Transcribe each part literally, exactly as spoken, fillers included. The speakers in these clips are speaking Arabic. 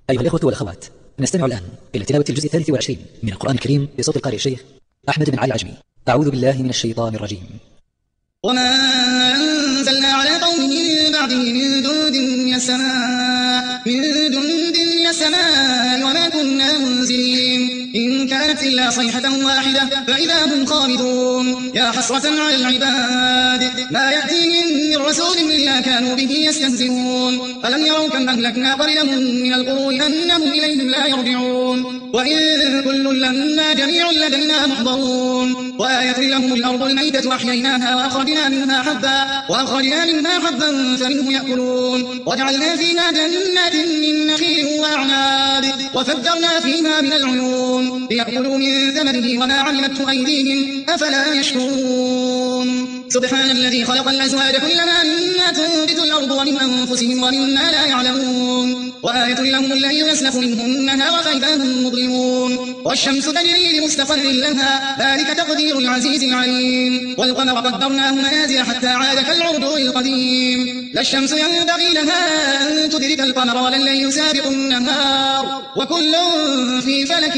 أيها الإخوة والأخوات، نستمع الآن إلى تلاوة الجزء الثالث والعشرين من القرآن الكريم بصوت القارئ الشيخ أحمد بن علي العجمي. أعوذ بالله من الشيطان الرجيم. وما أنزلنا على قومه من بعده من جند من السماء من جند من السماء وما كنا منزلين إن كانت إلا صيحة واحدة فإذا هم خالدون. يا حسرة على العباد ما يأتيهم من رسول إلا كانوا به يستهزئون. ألم يروا كم أهلكنا قبلهم من القرون أنهم إليهم لا يرجعون. وإن كل لما جميع لدينا محضرون. وآية لهم الأرض الميتة أحييناها وأخرجنا منها حبا وأخرجنا منها حبا فمنه يأكلون. وجعلنا فيها جنات من نخيل وأعناب وفجرنا فيها من العيون ليأكلوا من ثمره وما عملته أيديهم أفلا يشكرون. سبحان الذي خلق الأزواج كلما مما تنبت الأرض ومن أنفسهم ومما لا يعلمون. وآية لهم الليل يسلخ منه النهار فإذا هم مظلمون. والشمس تجري لمستقر لها ذلك تقدير العزيز العليم. والقمر قدرناه منازل حتى عاد كالعرجون القديم. لا الشمس ينبغي لها أن تدرك القمر ولا الليل سابق النهار وكل في فلك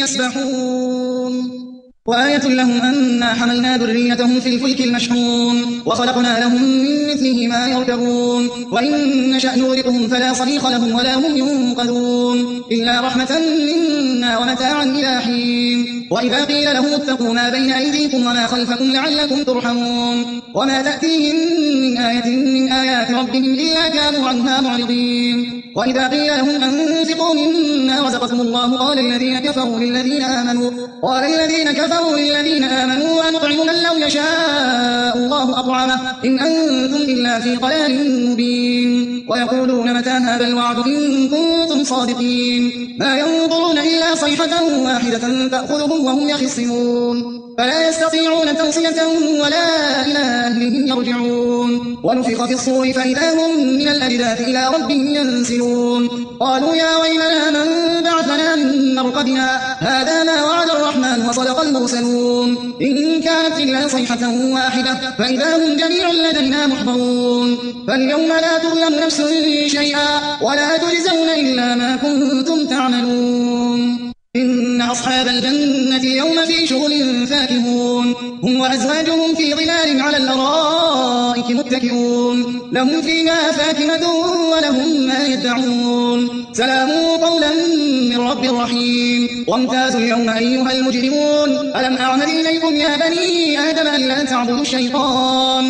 يسبحون. وآية لهم أنا حملنا ذريتهم في الفلك المشحون وخلقنا لهم من مثله ما يركبون. وإن نشأ نغرقهم فلا صريخ لهم ولا هم ينقذون إلا رحمة منا ومتاعا إلى حين. وإذا قيل لهم اتقوا ما بين أيديكم وما خلفكم لعلكم ترحمون. وما تأتيهم من آية من آيات ربهم إلا كانوا عنها معرضين. وإذا قيل لهم أنفقوا مما رزقكم الله قال الذين كفروا للذين آمنوا قال الذين كفروا للذين آمنوا أنطعم من لو يشاء الله أطعمه إن أنتم إلا في ضلال مبين. ويقولون متى هذا الوعد إن كنتم صادقين. ما ينظرون إلا صيحة واحدة تأخذهم وهم يخصمون فلا يستطيعون توصية ولا إلى أهلهم يرجعون. ونفخ في الصور فإذا هم من الأجداث إلى ربهم ينسلون. قالوا يا ويلنا من بعثنا من مرقدنا هذا ما وعد الرحمن وصدق المرسلون. إن كانت إلا صيحة واحدة فإذا هم جميع لدينا محضرون. فاليوم لا تظلم نفس شيئا ولا تجزون إلا ما كنتم تعملون. إن أصحاب الجنة اليوم في شغل فاكهون هم وأزواجهم في ظلال على الأرائك متكئون. لهم فيها فاكهة ولهم ما يدعون. سلام قولا من رب رحيم. وامتازوا اليوم أيها المجرمون ألم أعهد إليكم يا بني آدم ألا تعبدوا الشيطان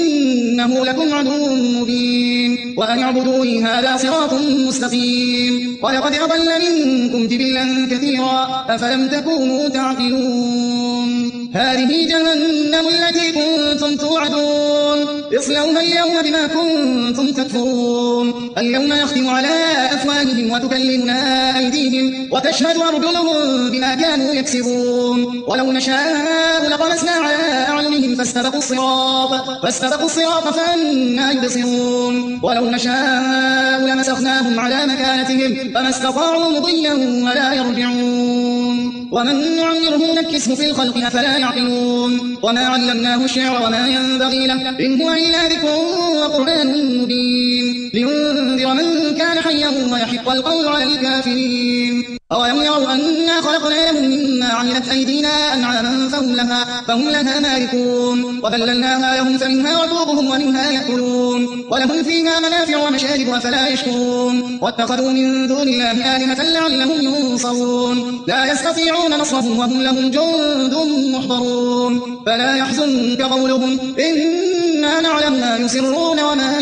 إنه لكم عدو مبين وأن اعبدوني هذا صراط مستقيم. ولقد أضل منكم جبلا كثيرا أفلم تكونوا تعقلون. هذه جهنم التي كنتم توعدون اصلوها اليوم بما كنتم تكفرون. اليوم نختم على أفواههم وتكلمنا أيديهم وتشهد أرجلهم بما كانوا يكسبون. ولو نشاء لطمسنا على أعينهم فاستبقوا الصراط فاستبقوا الصراط فأنى يبصرون. ولو نشاء لمسخناهم على مكانتهم فما استطاعوا مضيا ولا يرجعون. ومن نعمره نكسه في الخلق أفلا يعقلون. وما علمناه الشعر وما ينبغي له إن هو إلا ذكر وقرآن مبين لينذر من كان حيا ويحق القول على الكافرين. أولم يروا أنا خلقنا لهم مما عملت أيدينا أنعاما فهم لها, فهم لها مالكون. وذللناها لهم فمنها ركوبهم ومنها يأكلون. ولهم فيها منافع ومشارب أفلا يشكرون. واتخذوا من دون الله آلهة لعلهم ينصرون. لا يستطيعون نصرهم وهم لهم جند محضرون. فلا يحزنك قولهم إنا نعلم ما يسرون وما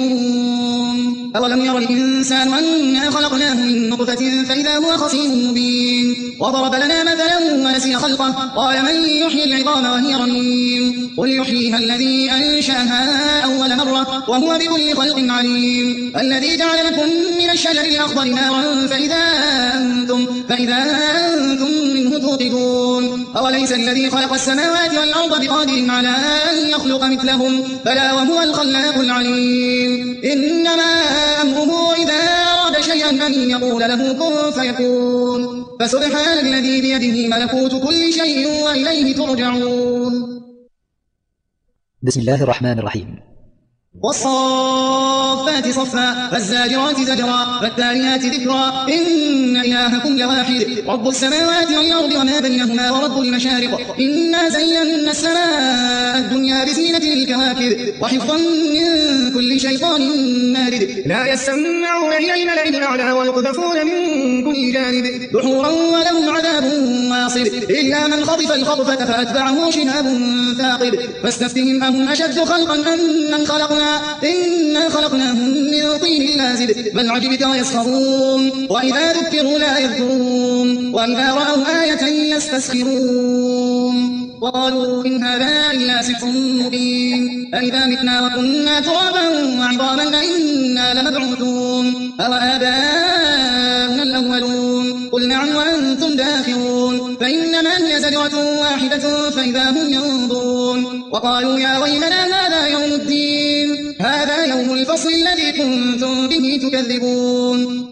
يعلنون. أولم ير الإنسان أنا خلقناه من نطفة فإذا هو خصيم مبين. وضرب لنا مثلا ونسي خلقه قال من يحيي العظام وهي رميم. قل يحييها الذي أنشأها أول مرة وهو بكل خلق عليم. الذي جعل لكم من الشجر الأخضر نارا فإذا أنتم, فإذا أنتم منه توقدون. أوليس الذي خلق السماوات والأرض بقادر على أن يخلق مثلهم بلى وهو الخلاق العليم. إنما أمره إذا أراد شيئا أن يقول له كن فيكون. فسبحان الذي بيده ملكوت كل شيء وإليه ترجعون. بسم الله الرحمن الرحيم. والصافات صفا فالزاجرات زجرا فالتاليات ذكرا إن إلهكم لواحد رب السماوات والأرض وما بينهما ورب المشارق إنا زينا السماء الدنيا بزينة الكواكب وحفظا من كل شيطان مارد لا يسمعون إلى الملأ الأعلى ويقذفون من كل جانب دحورا ولهم عذاب واصب إلا من خطف الخطفة فأتبعه شهاب ثاقب فاستفتهم أهم أشد خلقا أم من خلقنا إنا خلقناهم من طين لازب بل عجبت ويسخرون وإذا ذكروا لا يذكرون وإذا رأوا آية يستسخرون وقالوا إن هذا إلا سحر مبين أئذا متنا وكنا ترابا وعظاما أئنا لمبعوثون أوآباؤنا الأولون قل نعم وأنتم داخرون فإنما هي زجرة واحدة فإذا هم ينظرون وقالوا يا ويلنا هذا يوم الدين هذا يوم الفصل الذي كنتم به تكذبون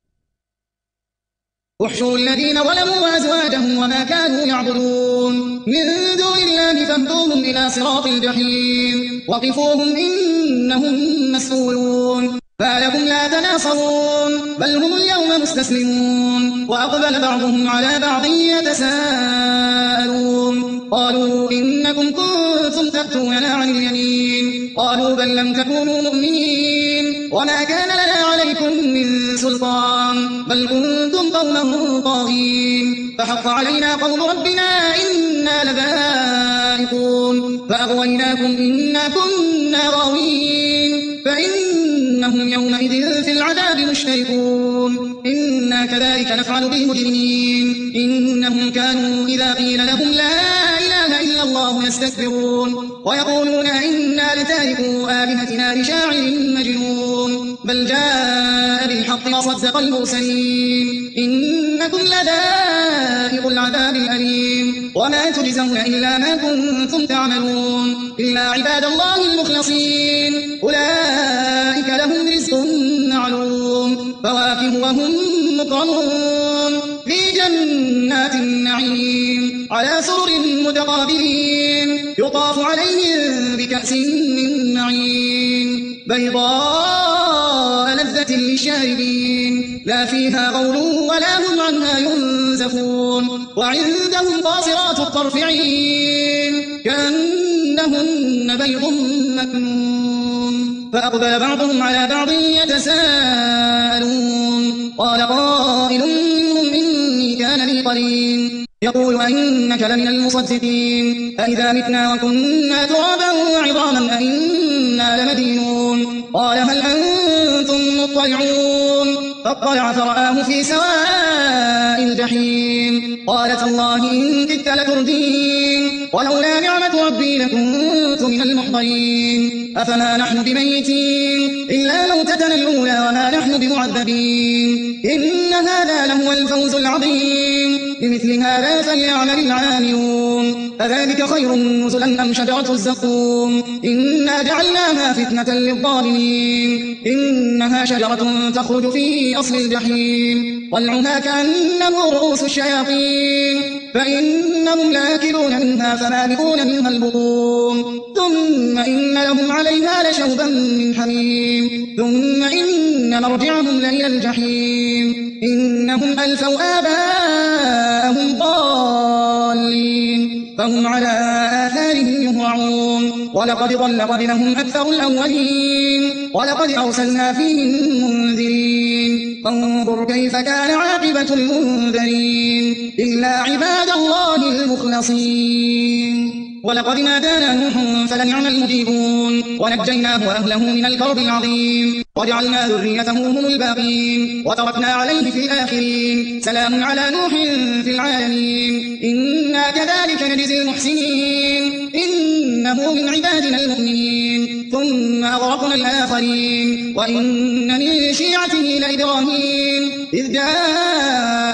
احشروا الذين ظلموا وأزواجهم وما كانوا يعبدون من دون الله فاهدوهم إلى صراط الجحيم وقفوهم إنهم مسؤولون ما لكم لا تناصرون بل هم اليوم مستسلمون وأقبل بعضهم على بعض يتساءلون قالوا إنكم كنتم تأتوننا عن اليمين قالوا بل لم تكونوا مؤمنين وما كان لنا عليكم من سلطان بل كنتم قوما طاغين فحق علينا قول ربنا إنا لذائقون فأغويناكم إنا كنا غاوين فإنهم يومئذ في العذاب مشتركون إنا كذلك نفعل بالمجرمين إنهم كانوا إذا قيل لهم لا إله إلا الله يستكبرون ويقولون إنا لتاركو آلهتنا لشاعر مجنون بل جاء بالحق وصدق المرسلين إنكم لذائق العذاب الأليم وما تجزون إلا ما كنتم تعملون إلا عباد الله المخلصين أولئك لهم رزق معلوم فواكه وهم مكرمون في جنات النعيم على سرر متقابلين يطاف عليهم بكأس من معين بيضاء لذة للشاربين لا فيها غول ولا هم عنها ينزفون وعندهم قاصرات الطرف عين كأنهن بيض مكنون فأقبل بعضهم على بعض يتساءلون قال قائل منهم إني كان لي قرين يقول أئنك لمن المصدقين أئذا متنا وكنا ترابا وعظاما أئنا لمدينون قال هل أنتم مطلعون فاطلع فرآه في سواء الجحيم قال تالله إن كدت لتردين ولولا نعمة ربي لكنت من المحضرين أفما نحن بميتين إلا موتتنا الأولى وما نحن بمعذبين إن هذا لهو الفوز العظيم بمثل هذا فليعمل العاملون أذلك خير نزلا أم شجرة الزقوم إنا جعلناها فتنة للظالمين إنها شجرة تخرج في أصل الجحيم طلعها كأنه رؤوس الشياطين فإنهم لآكلون منها فمالئون منها البطون ثم إن لهم عليها لشوبا من حميم ثم إن مرجعهم لإلى الجحيم إنهم ألفوا آباءهم ضالين فهم على آثارهم يهرعون ولقد ضل قبلهم أكثر الأولين ولقد أرسلنا فيهم منذرين فانظر كيف كان عاقبة المنذرين إلا عباد الله المخلصين ولقد نادانا نوح فلنعم المجيبون ونجيناه وأهله من الكرب العظيم وجعلنا ذريته هم الباقين وتركنا عليه في الآخرين سلام على نوح في العالمين إنا كذلك نجزي المحسنين إنه من عبادنا المؤمنين ثم أغرقنا الآخرين وإن من شيعته لإبراهيم إذ جاء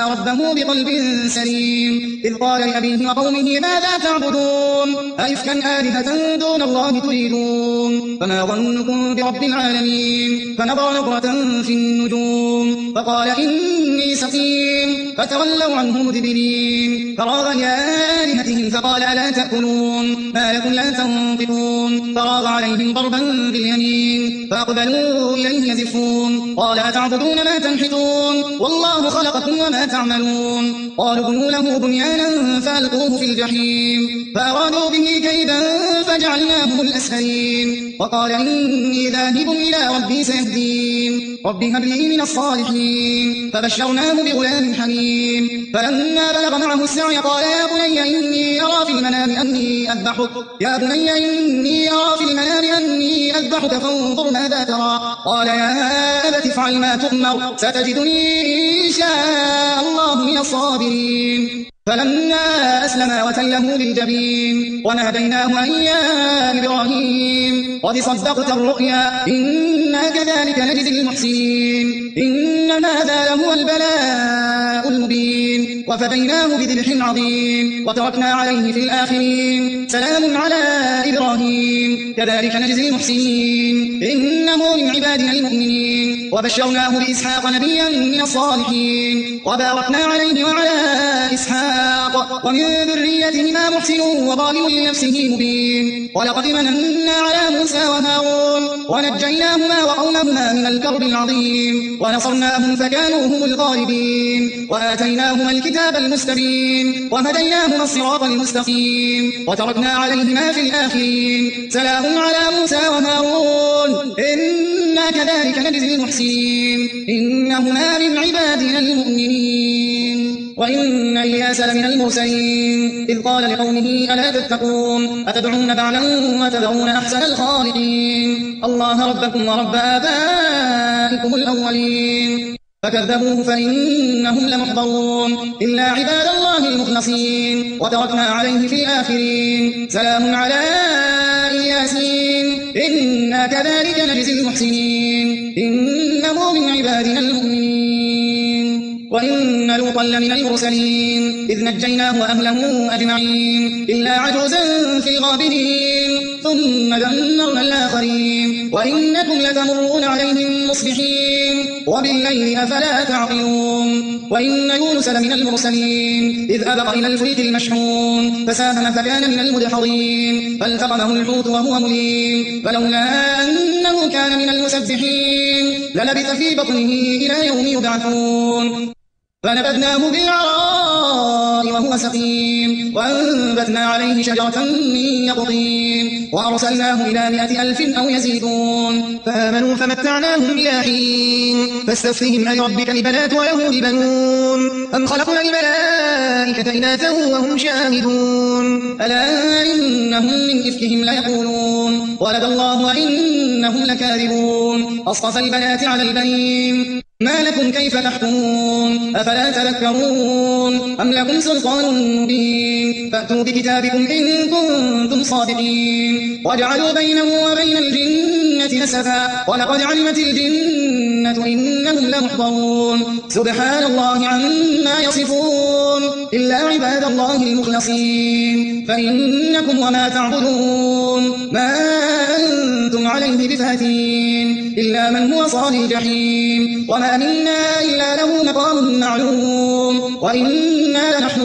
دعا ربه بقلب سليم إذ قال لأبيه وقومه ماذا تعبدون أئفكا آلهة دون الله تريدون فما ظنكم برب العالمين فنظر نظرة في النجوم فقال إني سقيم فتولوا عنه مدبرين فراغ إلى آلهتهم فقال ألا تأكلون ما لكم لا تنطقون فراغ عليهم ضربا باليمين فأقبلوا إليه يزفون قال أتعبدون ما تنحتون والله خلقكم وما تعملون قالوا بنوا له بنيانا فألقوه في الجحيم فأرادوا به كيدا فجعلناهم الأسفلين وقال إني ذاهب إلى ربي سيهدين رب هب لي من الصالحين فبشرناه بغلام حليم فلما بلغ معه السعي قال يا بني إني أرى في المنام أني أذبحك يا بني إني أرى في المنام أني أذبحك فانظر ماذا ترى قال يا أبت افعل ما تؤمر ستجدني إن شاء الله من الصابرين فلما أسلما وتله للجبين وناديناه أن يا إبراهيم قد صدقت الرؤيا إنا كذلك نجزي المحسنين إن هذا لهو البلاء المبين وفديناه بذبح عظيم وتركنا عليه في الآخرين سلام على إبراهيم كذلك نجزي المحسنين إنه من عبادنا المؤمنين وبشرناه بإسحاق نبيا من الصالحين وباركنا عليه وعلى إسحاق ومن ذريتهما محسن وظالم لنفسه مبين ولقد مننا على موسى وهارون ونجيناهما وقومهما من الكرب العظيم ونصرناهم فكانوا هم الغالبين وآتيناهما الكتاب المستبين وهديناهما الصراط المستقيم وتركنا عليهما في الآخرين سلام على موسى وهارون إنا كذلك نجزي المحسنين إنهما من عبادنا المؤمنين وإن إلياس لمن المرسلين إذ قال لقومه ألا تتقون أتدعون بعلا وتذرون أحسن الخالقين الله ربكم ورب آبائكم الأولين فكذبوه فإنهم لمحضرون إلا عباد الله المخلصين وتركنا عليه في الآخرين سلام على الياسين إنا كذلك نجزي المحسنين إنه من عبادنا المؤمنين وإن لوطا لمن المرسلين إذ نجيناه وأهله أجمعين إلا عجوزا في الغابرين ثم دمرنا الآخرين وإنكم لتمرون عليهم مصبحين وبالليل أفلا تعقلون وإن يونس لمن المرسلين إذ أبق إلى الفلك المشحون فساهم فكان من المدحضين فالتقمه الحوت وهو مليم فلولا أنه كان من المسبحين للبث في بطنه إلى يوم يبعثون فنبذناه بالعراء وهو سقيم وأنبتنا عليه شجرة من يقطين وأرسلناه إلى مائة ألف أو يزيدون فآمنوا فمتعناهم إلى حين فاستفتهم ألربك البنات وله البنون أم خلقنا الملائكة إناثا وهم شاهدون ألا إنهم من إفكهم ليقولون ولد الله وإنهم لكاذبون أصطفى البنات على البنين ما لكم كيف تحكمون أفلا تذكرون أم لكم سلطان مبين فأتوا بكتابكم إن كنتم صادقين وجعلوا بينه وبين الجنة نسبا ولقد علمت الجنة إنهم لمحضرون سبحان الله عما يصفون إلا عباد الله المخلصين فإنكم وما تعبدون ما أنتم عليه بفاتين إلا من هو صال الجحيم وما منا إلا له مقام معلوم وإنا لنحن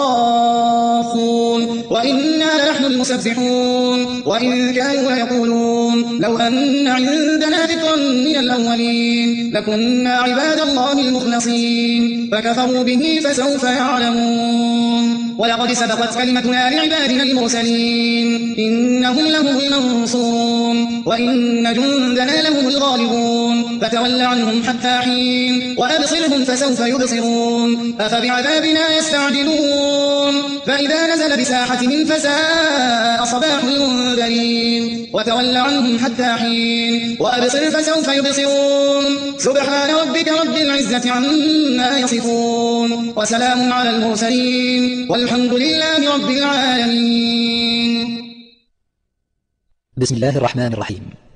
الصافون وإنا لنحن المسبحون وإن كانوا ليقولون لو أن عندنا ذكرا من الأولين لكنا عباد الله المخلصين فكفروا به فسوف يعلمون ولقد سبقت كلمتنا لعبادنا المرسلين إنهم لهم المنصورون وإن جندنا لهم الغالبون فتول عنهم حتى حين وأبصرهم فسوف يبصرون أفبعذابنا يستعجلون فإذا نزل بساحتهم فساء صباح المنذرين وتول عنهم حتى حين وأبصر فسوف يبصرون سبحان ربك رب العزة عما يصفون وسلام على المرسلين والحمد لله رب العالمين. بسم الله الرحمن الرحيم.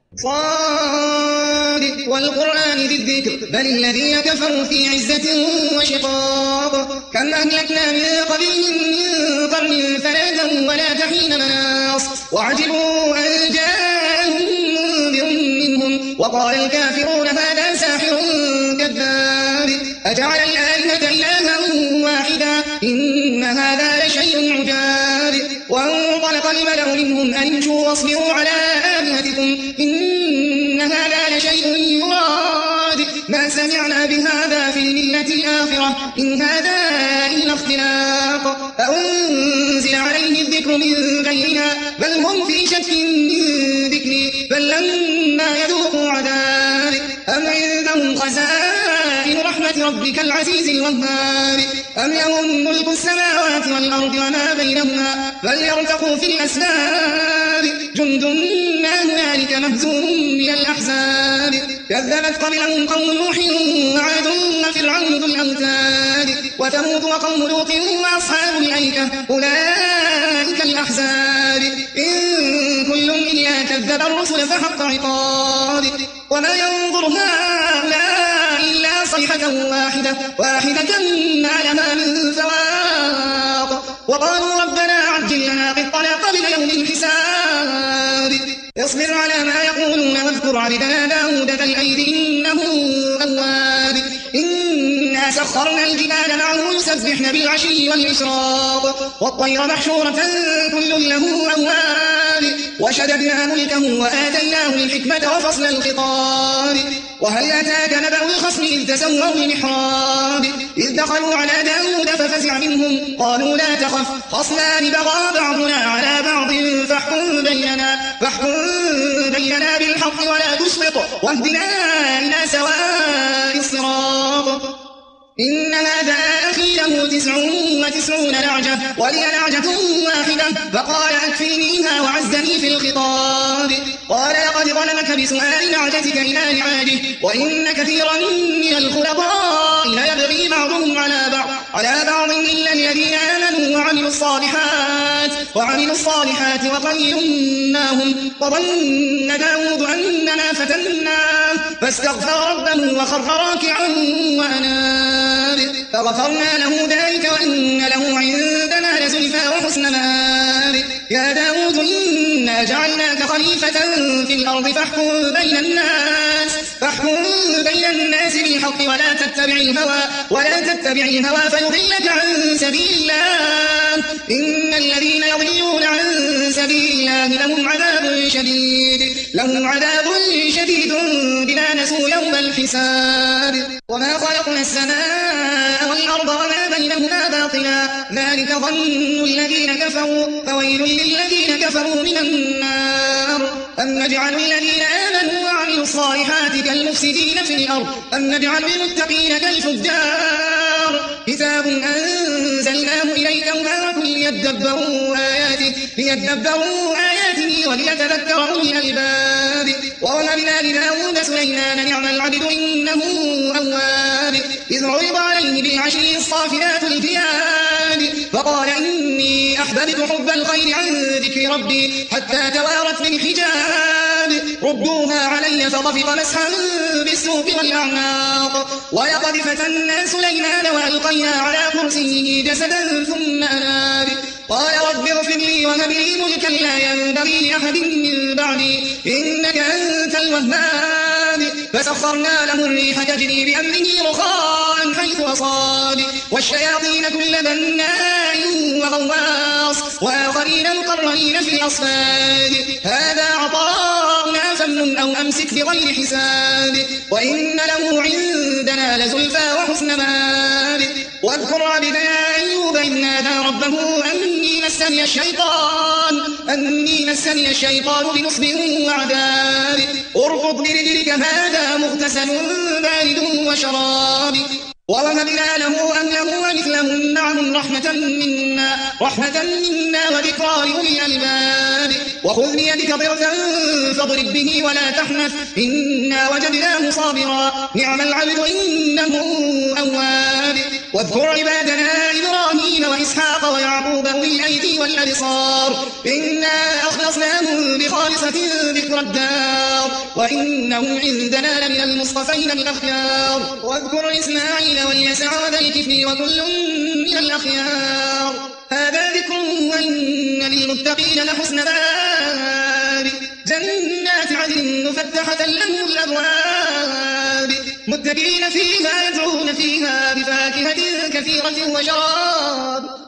صاد والقرآن ذي الذكر بل الذين كفروا في عزة وشقاق كم أهلكنا من قبلهم من قرن فنادوا ولا تحين مناص وعجبوا أن جاءهم منذر منهم وقال الكافرون هذا ساحر كذاب أجعل الآلهة إلها واحدا إن هذا لشيء عجاب وانطلق الملأ منهم أن امشوا واصبروا على آلهتكم إن هذا لشيء يراد ما سمعنا بهذا في الملة الآخرة إن هذا إلا اختلاق أأنزل عليه الذكر من بيننا بل هم في شك من ذكري بل لما يذوقوا عذابي أم عندهم خزائن رحمة ربك العزيز الوهاب أم لهم ملك السماوات والأرض وما بينهما فليرتقوا في الأسباب جند ما هنالك مهزوم من الأحزاب كذبت قبلهم قوم نوح وعاد وفرعون ذو الأوتاد وثمود وقوم لوط وأصحاب الأيكة أولئك الأحزاب إن كل إلا كذب الرسل فحق عقاب وما ينظر هؤلاء إلا صيحة واحدة واحدة ما لها من فواق وقالوا ربنا عجل لنا قطنا قبل يوم الحساب اصبر على ما يقولون واذكر عبدنا داود ذا الأيد إنه أواب إنا سخرنا الجبال معه يسبحن بالعشي والإشراق والطير محشورة كل له أواب وشددنا ملكه وآتيناه الحكمة وفصل الخطاب وهل أتاك نبأ الخصم إذ تسوروا المحراب إذ دخلوا على داود ففزع منهم قالوا لا تخف خصمان بغى بعضنا على بعض فاحكم بيننا فاحكم بيننا بالحق ولا تشطط واهدنا إلى سواء الصراط إن هذا أخي له تسع وتسعون نعجة ولي نعجة واحدة فقال أكفينيها وعزني في الخطاب قال لقد ظلمك بسؤال نعجتك إلى نعاجه وإن كثيرا من الخلطاء ليبغي بعضهم على بعض على بعض إلا الذين آمنوا وعملوا الصالحات وعملوا الصالحات وقليل ما هم وظن داود أننا فتناه فاستغفر ربه وخر راكعا وأناب فغفرنا له ذلك وإن له عندنا لزلفى وحسن مآب يا داود إنا جعلناك خليفة في الأرض فاحكم بين الناس فاحكم بين الناس بالحق ولا تتبع الهوى ولا تتبع الهوى فيضلك عن سبيل الله إن الذين يضلون عن سبيل الله لهم عذاب شديد لهم عذاب شديد بما نسوا يوم الحساب وما خلقنا السماء والأرض وما بينهما باطلا ذلك ظن الذين كفروا فويل للذين كفروا من النار أم نجعل الذين آمنوا وعملوا الصالحات كالمفسدين في الأرض أم نجعل المتقين كالفجار كتاب أنزلناه إليك مبارك ليدبروا آياته ليدبروا آياته وليتذكر أولي الألباب ووهبنا لداود سليمان نعم العبد إنه أواب إذ عرض عليه بالعشي الصافنات الجياد فقال إني أحببت حب الخير عن ذكر ربي حتى توارت بالحجاب ردوها علي فطفق مسحا بالسوق والأعناق ولقد فتنا سليمان وألقينا على كرسيه جسدا ثم أناب قال رب اغفر لي وهب لي ملكا لا ينبغي لأحد من بعدي إنك أنت الوهاب فسخرنا له الريح تجري بأمره رخاء حيث أصاب والشياطين كل بناء وغواص وآخرين مقرنين في الأصفاد هذا عطاؤنا فمن أو أمسك بغير حساب وإن له عندنا لزلفى وحسن مآب واذكر عبدنا أيوب إذ نادى ربه أني مسني الشيطان أني مسني الشيطان بنصب وعذاب اركض برجلك هذا مغتسل بارد وشراب ووهبنا له أهله ومثلهم معهم رحمة منا رحمة منا وذكرى لأولي الألباب وخذ بيدك ضغثا فاضرب به ولا تحنث إنا وجدناه صابرا نعم العبد إنه أواب واذكر عبادنا إبراهيم وإسحاق ويعقوب أولي الأيدي والأبصار الأبصار إنا أخلصناهم بخالصة ذكر الدار وإنهم عندنا لمن المصطفين الأخيار واذكر إسماعيل واليسع وذا الكفل وكل من الأخيار هذا ذكر وإن للمتقين لحسن مآب جنات عدن مفتحة لهم الأبواب متكئين فيها يدعون فيها بفاكهة كثيرة وشراب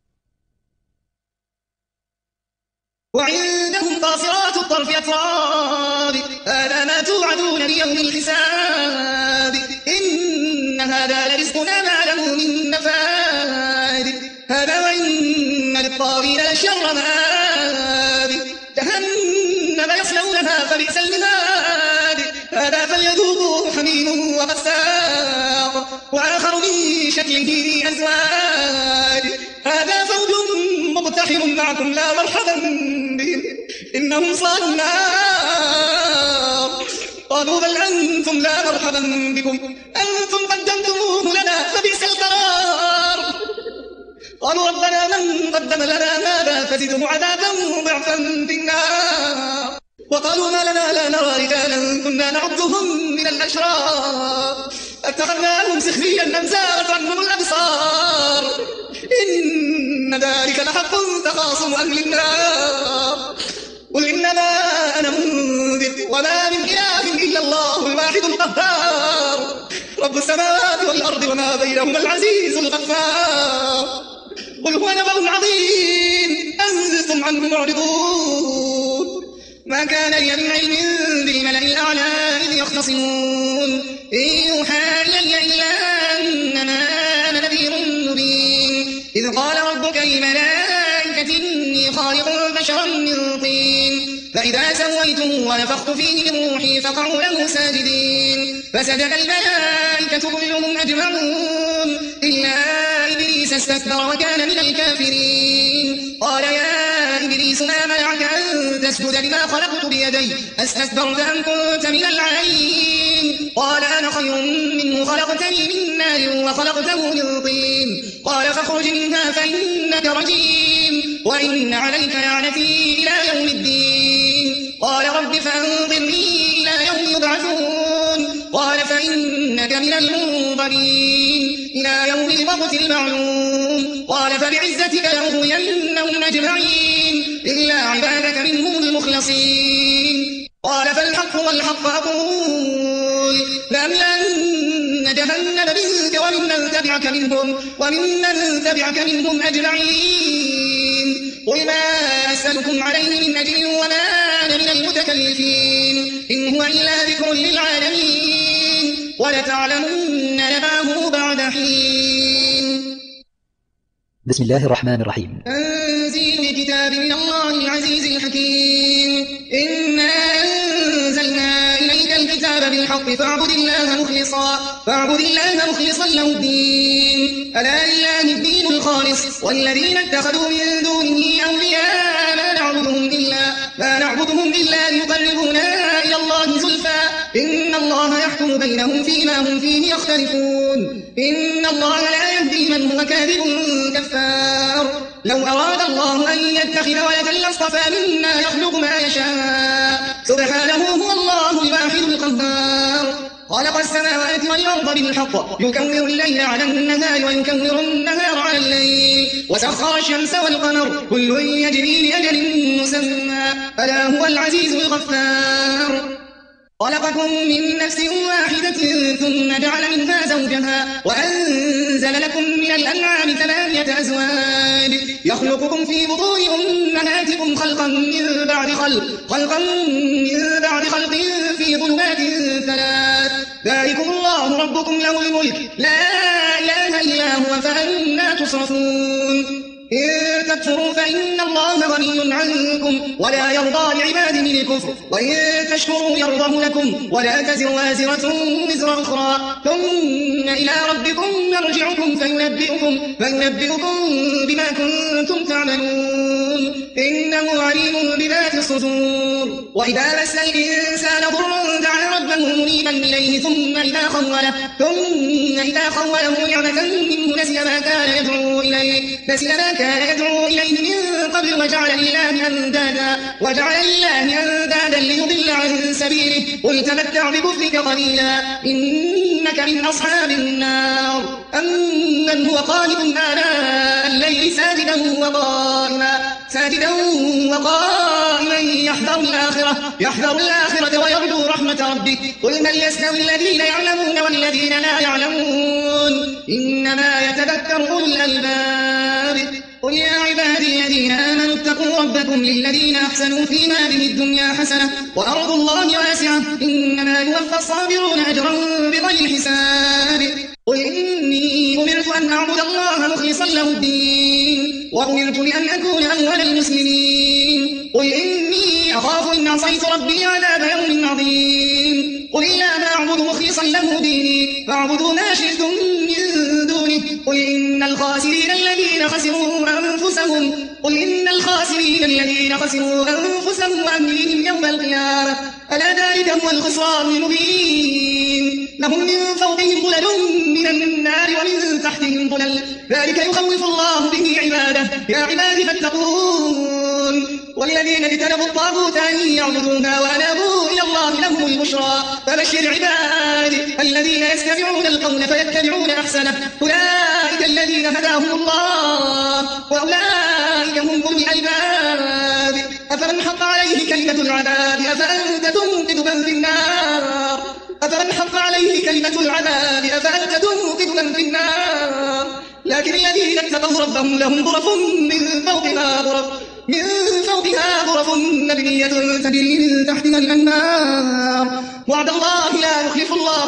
وعندهم قاصرات الطرف أتراب هذا ما توعدون ليوم الحساب إن هذا لرزقنا ما له من نفاد هذا وإن للطاغين لشر مآب جهنم يصلونها فبئس المهاد هذا فليذوقوه حميم وغساق وآخر من شكله أزواج هذا فوج مقتحم معكم لا مرحبا بهم إنهم صالوا النار قالوا بل أنتم لا مرحبا بكم أنتم قدمتموه لنا فبئس القرار قالوا ربنا من قدم لنا هذا فزده عذابا ضعفا في النار وقالوا ما لنا لا نرى رجالا كنا نعدهم من الأشرار اتخذناهم سخريا أم زاغت عنهم الأبصار إن ذلك لحق تخاصم أهل النار قل إنما أنا منذر وما من إله إلا الله الواحد القهار رب السماوات والأرض وما بينهما العزيز الغفار قل هو نبأ عظيم أنتم عنه معرضون ما كان لي من علم بالملأ الأعلى إذ يختصمون إن يوحى إلي إلا أنما أنا نذير مبين إذ قال ربك للملائكة إني خالق بشرا من طين فإذا سويته ونفخت فيه من روحي فقعوا له ساجدين فسجد الملائكة كلهم أجمعون إلا إبليس استكبر وكان من الكافرين قال يا إبليس ما منعك أن تسجد لما خلقت بيدي أستكبرت أم كنت من العالين قال أنا خير منه خلقتني من نار وخلقته من طين قال فاخرج منها فإنك رجيم وإن عليك لعنتي إلى يوم الدين قال رب فأنظرني إلى يوم يبعثون قال فإنك من المنظرين إلى يوم الوقت المعلوم قال فبعزتك لأغوينهم أجمعين إلا عبادك منهم المخلصين قال فالحق والحق أقول لأملأن جهنم منك وممن تبعك منهم وممن تبعك منهم أجمعين قل ما أسألكم عليه من أجر وما أنا من المتكلفين إن هو إلا ذكر للعالمين ولتعلمن نبأه بعد حين بسم الله الرحمن الرحيم تنزيل الكتاب من الله العزيز الحكيم إنا أنزلنا إليك الكتاب بالحق فاعبد الله مخلصا فاعبد الله مخلصا له الدين ألا لله الدين الخالص والذين اتخذوا من دونه أولياء ما نعبدهم إلا ما نعبدهم إلا ليقربونا إلى الله زلفى إن الله يحكم بينهم فيما هم فيه يختلفون إن الله لا يهدي من هو كاذب كفار لو أراد الله أن يتخذ ولدا لاصطفى مما يخلق ما يشاء سبحانه هو الله الواحد القهار خلق السماوات والأرض بالحق يكور الليل على النهار ويكور النهار على الليل وسخر الشمس والقمر كل يجري لأجل مسمى ألا هو العزيز الغفار خلقكم من نفس واحدة ثم جعل منها زوجها وأنزل لكم من الأنعام ثمانية أزواج يخلقكم في بطون أمهاتكم خلقا من بعد خلق خلقا من بعد خلق في ظلمات ثلاث ذلكم الله ربكم له الملك لا إله إلا هو فأنا تصرفون إن تكفروا فإن الله غني عنكم ولا يرضى لعباده الكفر وإن تشكروا يرضه لكم ولا تزر وازرة وزر أخرى ثم إلى ربكم مرجعكم فينبئكم, فينبئكم بما كنتم تعملون إنه عليم بذات الصدور وإذا مس الإنسان ضر دعا ربه ربه منيبا إليه ثم إذا خوله ثم إذا خوله نعمة منه نسي ما كان يدعو إليه نسي ما كان يدعو إليه من قبل وجعل لله أندادا وجعل لله أندادا ليضل عن سبيله قل تمتع بكفرك قليلا إنك من أصحاب النار أمن هو قانت آناء الليل ساجدا وقائما ساجدا وقائما يحذر الآخرة يحذر الآخرة ويرجو رحمة ربه قل من يستوي الذين يعلمون والذين لا يعلمون إنما يتذكر أولو الألباب قل يا عبادي الذين آمنوا اتقوا ربكم للذين أحسنوا في هذه الدنيا حسنة وأرض الله واسعة إنما يوفى الصابرون أجرا بغير حساب قل إني أمرت أن أعبد الله مخلصا له الدين وأمرت لأن أكون أول المسلمين قل إني أخاف إن عصيت ربي عذاب يوم عظيم قل إلا ما أعبد مخلصا له ديني فاعبدوا ما شئتم من دونه قل إن الخاسرين الذين خسروا أنفسهم قل إن الخاسرين الذين خسروا أنفسهم وأهليهم يوم القيامة ألا ذلك هو الخسران المبين لهم من فوقهم ظلل من النار ومن تحتهم ظلل ذلك يخوف الله به عباده يا عبادي فاتقون والذين اجتنبوا الطاغوت أن يعبدوها وأنابوا إلى الله لهم البشرى فبشر عبادي الذين يستمعون القول فيتبعون أحسنه أولئك الذين هداهم الله وأولئك هم أولو الألباب أفمن حق عليه كلمة العذاب أفأنت تنقذ من في النار أفمن حق عليه كلمة العذاب أفأنت تنقذ من في النار لكن الذين اتقوا ربهم لهم غرف من فوقها غرف من فوقها غرف مبنية تجري من تحتها الأنهار وعد الله لا يخلف الله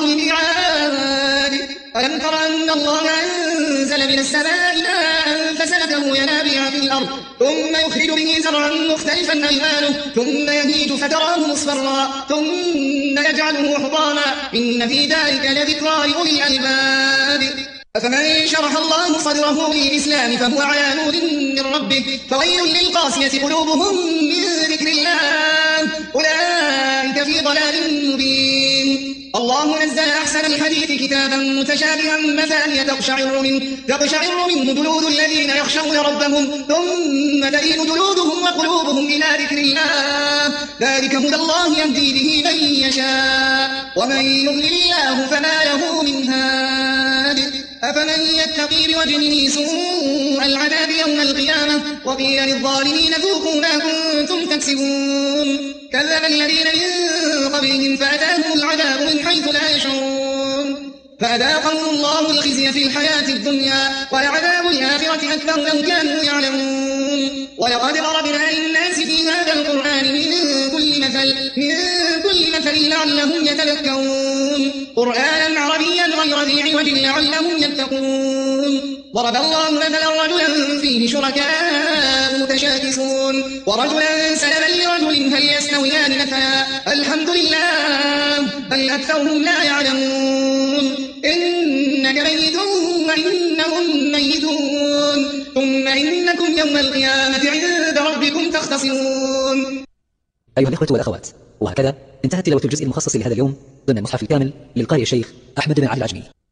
الميعاد ألم تر أن الله أنزل من السماء ماء فسلكه ينابيع في الأرض ثم يخرج به زرعا مختلفا ألوانه ثم يهيج فتراه مصفرا ثم يجعله حطاما إن في ذلك لذكرى لأولي الألباب أفمن شرح الله صدره للإسلام فهو على نور من ربه فويل للقاسية قلوبهم من ذكر الله أولئك في ضلال مبين الله نزل أحسن الحديث كتابا متشابها مثانية تقشعر منه تقشعر منه جلود الذين يخشون ربهم ثم تلين جلودهم وقلوبهم إلى ذكر الله ذلك هدى الله يهدي به من يشاء ومن يضلل الله فما له من هاد أفمن يتقي بوجهه سوء العذاب يوم القيامة وقيل للظالمين ذوقوا ما كنتم تكسبون كذب الذين من قبلهم فأتاهم العذاب من حيث لا يشعرون فأذاقهم الله الخزي في الحياة الدنيا ولعذاب الآخرة أكبر لو كانوا يعلمون ولقد ضربنا للناس في هذا القرآن من كل مثل من كل مثل لعلهم يتذكرون قرآنا عربيا غير ذي عوج لعلهم يتقون ضرب الله مثلا رجلا فيه شركاء متشاكسون ورجلا سلما لرجل هل يستويان مثلا الحمد لله بل أكثرهم لا يعلمون إنك ميت وإنهم ميتون ثم إنكم يوم القيامة عند ربكم تختصمون. أيها الإخوة والأخوات، وهكذا انتهت تلاوة الجزء المخصص لهذا اليوم ضمن المصحف الكامل للقارئ الشيخ أحمد بن علي العجمي.